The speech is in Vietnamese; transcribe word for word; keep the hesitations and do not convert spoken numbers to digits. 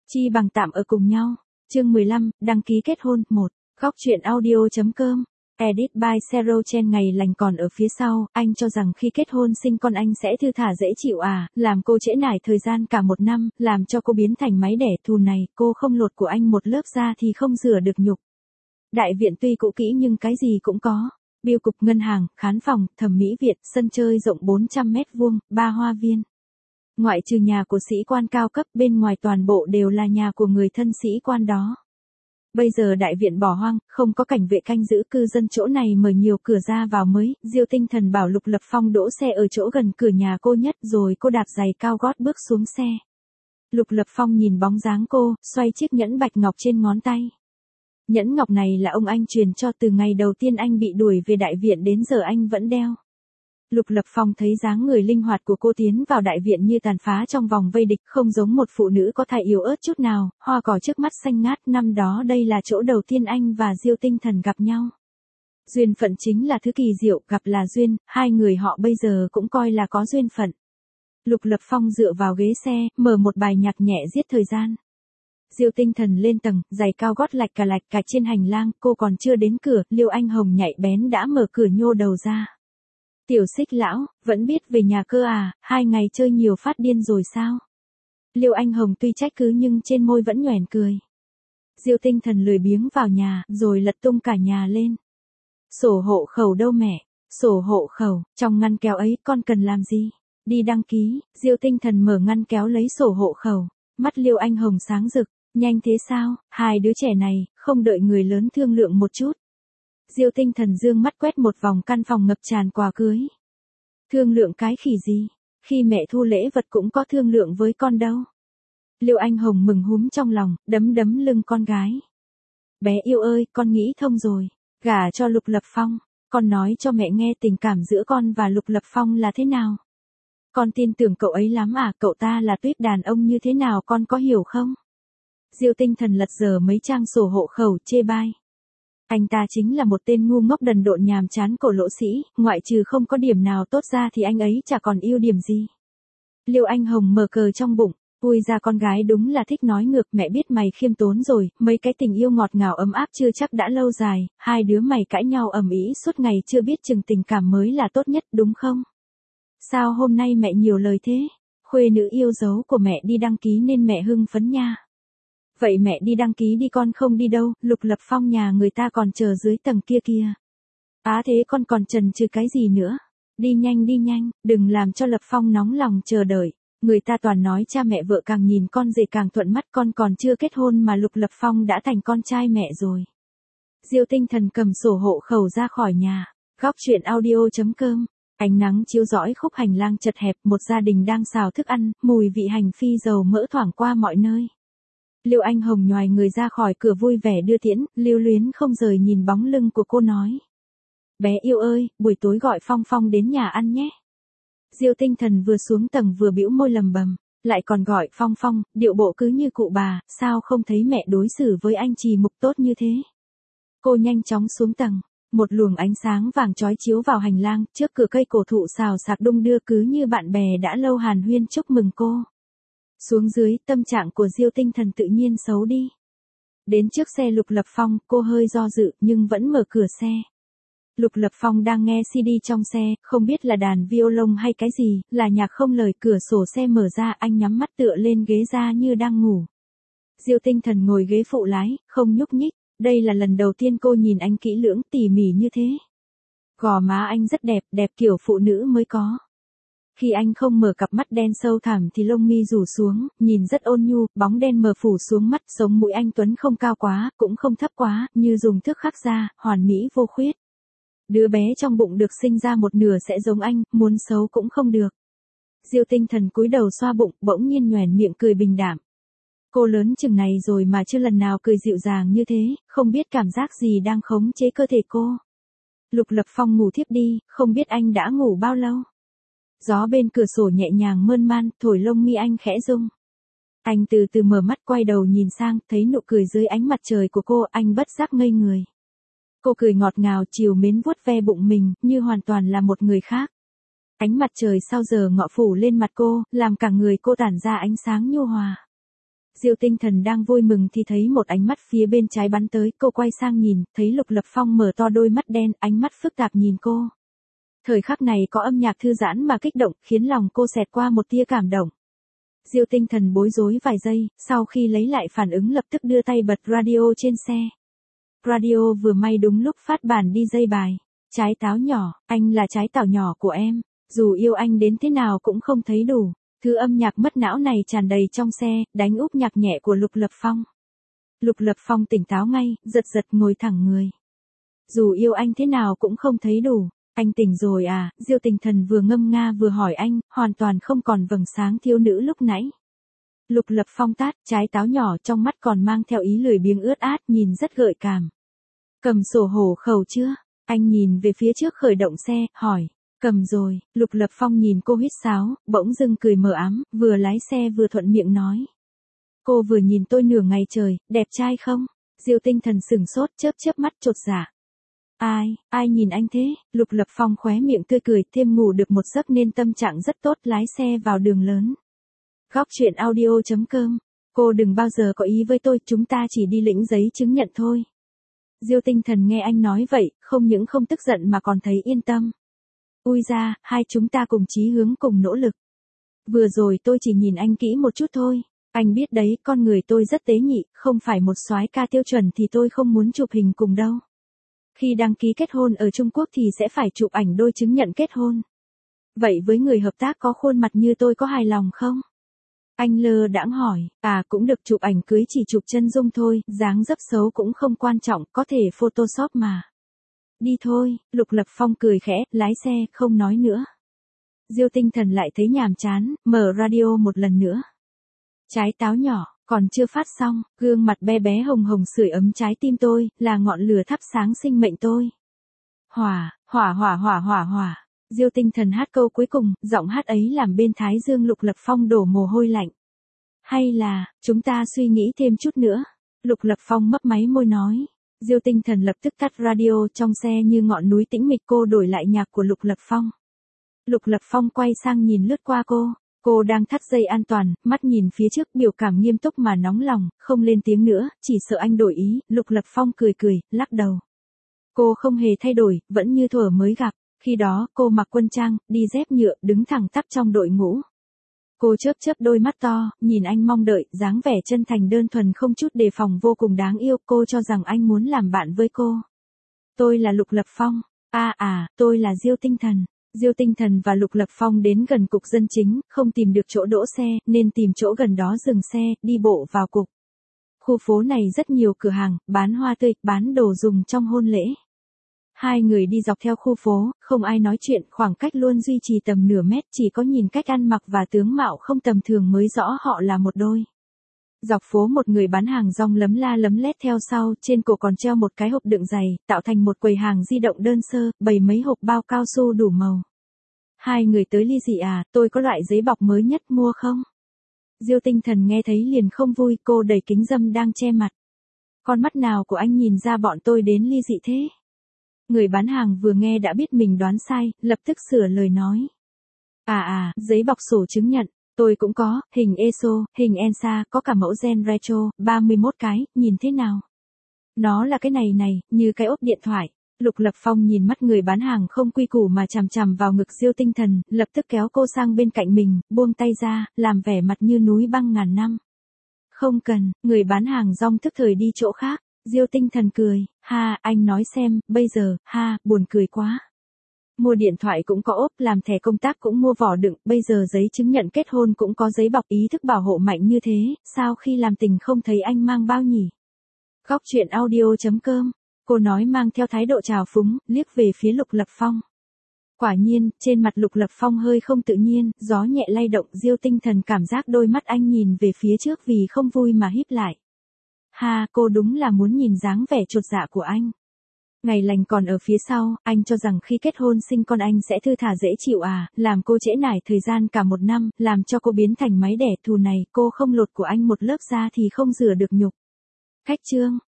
Chi bằng tạm ở cùng nhau. Chương mười lăm, đăng ký kết hôn. một. Góc truyện audio.com. Edit by Zero Chen. Ngày lành còn ở phía sau, anh cho rằng khi kết hôn sinh con anh sẽ thư thả dễ chịu à, làm cô trễ nải thời gian cả một năm, làm cho cô biến thành máy đẻ thù này, cô không lột của anh một lớp da thì không rửa được nhục. Đại viện tuy cũ kỹ nhưng cái gì cũng có. Bưu cục, ngân hàng, khán phòng, thẩm mỹ viện, sân chơi rộng bốn trăm mét vuông, ba hoa viên. Ngoại trừ nhà của sĩ quan cao cấp, bên ngoài toàn bộ đều là nhà của người thân sĩ quan đó. Bây giờ đại viện bỏ hoang, không có cảnh vệ canh giữ, cư dân chỗ này mở nhiều cửa ra vào mới. Diêu Tinh Thần bảo Lục Lập Phong đỗ xe ở chỗ gần cửa nhà cô nhất, rồi cô đạp giày cao gót bước xuống xe. Lục Lập Phong nhìn bóng dáng cô, xoay chiếc nhẫn bạch ngọc trên ngón tay. Nhẫn ngọc này là ông anh truyền cho từ ngày đầu tiên anh bị đuổi về đại viện đến giờ anh vẫn đeo. Lục Lập Phong thấy dáng người linh hoạt của cô tiến vào đại viện như tàn phá trong vòng vây địch, không giống một phụ nữ có thai yếu ớt chút nào, hoa cỏ trước mắt xanh ngát. Năm đó đây là chỗ đầu tiên anh và Diêu Tinh Thần gặp nhau. Duyên phận chính là thứ kỳ diệu, gặp là duyên, hai người họ bây giờ cũng coi là có duyên phận. Lục Lập Phong dựa vào ghế xe, mở một bài nhạc nhẹ giết thời gian. Diêu Tinh Thần lên tầng, giày cao gót lạch cà lạch cạch trên hành lang, cô còn chưa đến cửa, Liêu Anh Hồng nhạy bén đã mở cửa nhô đầu ra. Tiểu Xích lão, vẫn biết về nhà cơ à, hai ngày chơi nhiều phát điên rồi sao? Liêu Anh Hồng tuy trách cứ nhưng trên môi vẫn nhoẻn cười. Diêu Tinh Thần lười biếng vào nhà, rồi lật tung cả nhà lên. Sổ hộ khẩu đâu mẹ? Sổ hộ khẩu, trong ngăn kéo ấy con cần làm gì? Đi đăng ký. Diêu Tinh Thần mở ngăn kéo lấy sổ hộ khẩu. Mắt Liêu Anh Hồng sáng rực, nhanh thế sao? Hai đứa trẻ này, không đợi người lớn thương lượng một chút. Diêu Tinh Thần dương mắt quét một vòng căn phòng ngập tràn quà cưới. Thương lượng cái khỉ gì? Khi mẹ thu lễ vật cũng có thương lượng với con đâu. Liêu Anh Hồng mừng húm trong lòng, đấm đấm lưng con gái. Bé yêu ơi, con nghĩ thông rồi. Gả cho Lục Lập Phong. Con nói cho mẹ nghe tình cảm giữa con và Lục Lập Phong là thế nào. Con tin tưởng cậu ấy lắm à, cậu ta là tuyết đàn ông như thế nào con có hiểu không? Diêu Tinh Thần lật dở mấy trang sổ hộ khẩu, chê bai. Anh ta chính là một tên ngu ngốc đần độn nhàm chán cổ lỗ sĩ, ngoại trừ không có điểm nào tốt ra thì anh ấy chả còn ưu điểm gì. Liêu Anh Hồng mở cờ trong bụng, ui ra con gái đúng là thích nói ngược, mẹ biết mày khiêm tốn rồi, mấy cái tình yêu ngọt ngào ấm áp chưa chắc đã lâu dài, hai đứa mày cãi nhau ầm ĩ suốt ngày chưa biết chừng tình cảm mới là tốt nhất đúng không? Sao hôm nay mẹ nhiều lời thế? Khuê nữ yêu dấu của mẹ đi đăng ký nên mẹ hưng phấn nha. Vậy mẹ đi đăng ký đi, con không đi đâu, Lục Lập Phong nhà người ta còn chờ dưới tầng kia kia. Á thế con còn chần chừ cái gì nữa? Đi nhanh đi nhanh, đừng làm cho Lập Phong nóng lòng chờ đợi. Người ta toàn nói cha mẹ vợ càng nhìn con rể càng thuận mắt, con còn chưa kết hôn mà Lục Lập Phong đã thành con trai mẹ rồi. Diêu Tinh Thần cầm sổ hộ khẩu ra khỏi nhà. Góc truyện audio.com. Ánh nắng chiếu rõi khúc hành lang chật hẹp, một gia đình đang xào thức ăn, mùi vị hành phi dầu mỡ thoảng qua mọi nơi. Liêu Anh Hồng nhoài người ra khỏi cửa vui vẻ đưa tiễn, lưu luyến không rời nhìn bóng lưng của cô nói. Bé yêu ơi, buổi tối gọi Phong Phong đến nhà ăn nhé. Diêu Tinh Thần vừa xuống tầng vừa bĩu môi lầm bầm, lại còn gọi Phong Phong, điệu bộ cứ như cụ bà, sao không thấy mẹ đối xử với anh Trì Mục tốt như thế. Cô nhanh chóng xuống tầng. Một luồng ánh sáng vàng chói chiếu vào hành lang, trước cửa cây cổ thụ xào xạc đung đưa cứ như bạn bè đã lâu hàn huyên chúc mừng cô. Xuống dưới, tâm trạng của Diêu Tinh Thần tự nhiên xấu đi. Đến trước xe Lục Lập Phong, cô hơi do dự nhưng vẫn mở cửa xe. Lục Lập Phong đang nghe xê đê trong xe, không biết là đàn violon hay cái gì, là nhạc không lời. Cửa sổ xe mở ra, anh nhắm mắt tựa lên ghế ra như đang ngủ. Diêu Tinh Thần ngồi ghế phụ lái, không nhúc nhích. Đây là lần đầu tiên cô nhìn anh kỹ lưỡng tỉ mỉ như thế. Gò má anh rất đẹp, đẹp kiểu phụ nữ mới có. Khi anh không mở cặp mắt đen sâu thẳm thì lông mi rủ xuống, nhìn rất ôn nhu, bóng đen mờ phủ xuống mắt, sống mũi anh tuấn không cao quá, cũng không thấp quá, như dùng thước khắc ra, hoàn mỹ vô khuyết. Đứa bé trong bụng được sinh ra một nửa sẽ giống anh, muốn xấu cũng không được. Diêu Tinh Thần cúi đầu xoa bụng, bỗng nhiên nhoẻn miệng cười bình đạm. Cô lớn chừng này rồi mà chưa lần nào cười dịu dàng như thế, không biết cảm giác gì đang khống chế cơ thể cô. Lục Lập Phong ngủ thiếp đi, không biết anh đã ngủ bao lâu. Gió bên cửa sổ nhẹ nhàng mơn man, thổi lông mi anh khẽ rung. Anh từ từ mở mắt quay đầu nhìn sang, thấy nụ cười dưới ánh mặt trời của cô, anh bất giác ngây người. Cô cười ngọt ngào trìu mến vuốt ve bụng mình, như hoàn toàn là một người khác. Ánh mặt trời sau giờ ngọ phủ lên mặt cô, làm cả người cô tản ra ánh sáng nhu hòa. Diêu Tinh Thần đang vui mừng thì thấy một ánh mắt phía bên trái bắn tới, cô quay sang nhìn, thấy Lục Lập Phong mở to đôi mắt đen, ánh mắt phức tạp nhìn cô. Thời khắc này có âm nhạc thư giãn mà kích động, khiến lòng cô xẹt qua một tia cảm động. Diêu Tinh Thần bối rối vài giây, sau khi lấy lại phản ứng lập tức đưa tay bật radio trên xe. Radio vừa may đúng lúc phát bản đi dây bài. Trái táo nhỏ, anh là trái táo nhỏ của em, dù yêu anh đến thế nào cũng không thấy đủ. Thứ âm nhạc mất não này tràn đầy trong xe, đánh úp nhạc nhẹ của Lục Lập Phong. Lục Lập Phong tỉnh táo ngay, giật giật ngồi thẳng người. Dù yêu anh thế nào cũng không thấy đủ. Anh tỉnh rồi à? Diêu Tinh Thần vừa ngâm nga vừa hỏi anh, hoàn toàn không còn vầng sáng thiếu nữ lúc nãy. Lục Lập Phong tát trái táo nhỏ, trong mắt còn mang theo ý lười biếng ướt át, nhìn rất gợi cảm. Cầm sổ hộ khẩu chưa? Anh nhìn về phía trước khởi động xe, hỏi. Cầm rồi. Lục Lập Phong nhìn cô huýt sáo, bỗng dưng cười mờ ám, vừa lái xe vừa thuận miệng nói. Cô vừa nhìn tôi nửa ngày trời, đẹp trai không? Diêu Tinh Thần sừng sốt, chớp chớp mắt chột dạ. Ai, ai nhìn anh thế? Lục Lập Phong khóe miệng tươi cười, thêm ngủ được một giấc nên tâm trạng rất tốt, lái xe vào đường lớn. Góc truyện audio chấm com. Cô đừng bao giờ có ý với tôi, chúng ta chỉ đi lĩnh giấy chứng nhận thôi. Diêu Tinh Thần nghe anh nói vậy, không những không tức giận mà còn thấy yên tâm. Ui ra, hai chúng ta cùng chí hướng cùng nỗ lực. Vừa rồi tôi chỉ nhìn anh kỹ một chút thôi. Anh biết đấy, con người tôi rất tế nhị, không phải một soái ca tiêu chuẩn thì tôi không muốn chụp hình cùng đâu. Khi đăng ký kết hôn ở Trung Quốc thì sẽ phải chụp ảnh đôi chứng nhận kết hôn. Vậy với người hợp tác có khuôn mặt như tôi có hài lòng không? Anh lơ đãng hỏi, à cũng được, chụp ảnh cưới chỉ chụp chân dung thôi, dáng dấp xấu cũng không quan trọng, có thể photoshop mà. Đi thôi. Lục Lập Phong cười khẽ, lái xe, không nói nữa. Diêu Tinh Thần lại thấy nhàm chán, mở radio một lần nữa. Trái táo nhỏ, còn chưa phát xong, gương mặt bé bé hồng hồng sưởi ấm trái tim tôi, là ngọn lửa thắp sáng sinh mệnh tôi. Hỏa, hỏa hỏa hỏa hỏa hỏa. Diêu Tinh Thần hát câu cuối cùng, giọng hát ấy làm bên thái dương Lục Lập Phong đổ mồ hôi lạnh. Hay là, chúng ta suy nghĩ thêm chút nữa. Lục Lập Phong mấp máy môi nói. Diêu Tinh Thần lập tức tắt radio, trong xe như ngọn núi tĩnh mịch, cô đổi lại nhạc của Lục Lập Phong. Lục Lập Phong quay sang nhìn lướt qua cô. Cô đang thắt dây an toàn, mắt nhìn phía trước, biểu cảm nghiêm túc mà nóng lòng, không lên tiếng nữa, chỉ sợ anh đổi ý. Lục Lập Phong cười cười, lắc đầu. Cô không hề thay đổi, vẫn như thuở mới gặp. Khi đó, cô mặc quân trang, đi dép nhựa, đứng thẳng tắp trong đội ngũ. Cô chớp chớp đôi mắt to, nhìn anh mong đợi, dáng vẻ chân thành đơn thuần không chút đề phòng vô cùng đáng yêu. Cô cho rằng anh muốn làm bạn với cô. Tôi là Lục Lập Phong. À à, tôi là Diêu Tinh Thần. Diêu Tinh Thần và Lục Lập Phong đến gần cục dân chính, không tìm được chỗ đỗ xe, nên tìm chỗ gần đó dừng xe, đi bộ vào cục. Khu phố này rất nhiều cửa hàng, bán hoa tươi, bán đồ dùng trong hôn lễ. Hai người đi dọc theo khu phố, không ai nói chuyện, khoảng cách luôn duy trì tầm nửa mét, chỉ có nhìn cách ăn mặc và tướng mạo không tầm thường mới rõ họ là một đôi. Dọc phố một người bán hàng rong lấm la lấm lét theo sau, trên cổ còn treo một cái hộp đựng giày, tạo thành một quầy hàng di động đơn sơ, bày mấy hộp bao cao su đủ màu. Hai người tới ly gì à, tôi có loại giấy bọc mới nhất, mua không? Diêu Tinh Thần nghe thấy liền không vui, cô đẩy kính râm đang che mặt. Con mắt nào của anh nhìn ra bọn tôi đến ly dị thế? Người bán hàng vừa nghe đã biết mình đoán sai, lập tức sửa lời nói. À à, giấy bọc sổ chứng nhận, tôi cũng có, hình e ét o, hình e en ét a, có cả mẫu gen retro, ba mươi mốt cái, nhìn thế nào? Nó là cái này này, như cái ốp điện thoại. Lục Lập Phong nhìn mắt người bán hàng không quy củ mà chằm chằm vào ngực Diêu Tinh Thần, lập tức kéo cô sang bên cạnh mình, buông tay ra, làm vẻ mặt như núi băng ngàn năm. Không cần, người bán hàng rong tức thời đi chỗ khác. Diêu Tinh Thần cười, ha, anh nói xem, bây giờ, ha, buồn cười quá. Mua điện thoại cũng có ốp, làm thẻ công tác cũng mua vỏ đựng, bây giờ giấy chứng nhận kết hôn cũng có giấy bọc, ý thức bảo hộ mạnh như thế, sao khi làm tình không thấy anh mang bao nhỉ? Góc truyện audio chấm com. Cô nói mang theo thái độ trào phúng, liếc về phía Lục Lập Phong. Quả nhiên, trên mặt Lục Lập Phong hơi không tự nhiên, gió nhẹ lay động, Diêu Tinh Thần cảm giác đôi mắt anh nhìn về phía trước vì không vui mà híp lại. Ha, cô đúng là muốn nhìn dáng vẻ chột dạ của anh. Ngày lành còn ở phía sau, anh cho rằng khi kết hôn sinh con anh sẽ thư thả dễ chịu à, làm cô trễ nải thời gian cả một năm, làm cho cô biến thành máy đẻ, thù này cô không lột của anh một lớp da thì không rửa được nhục. Khách trương,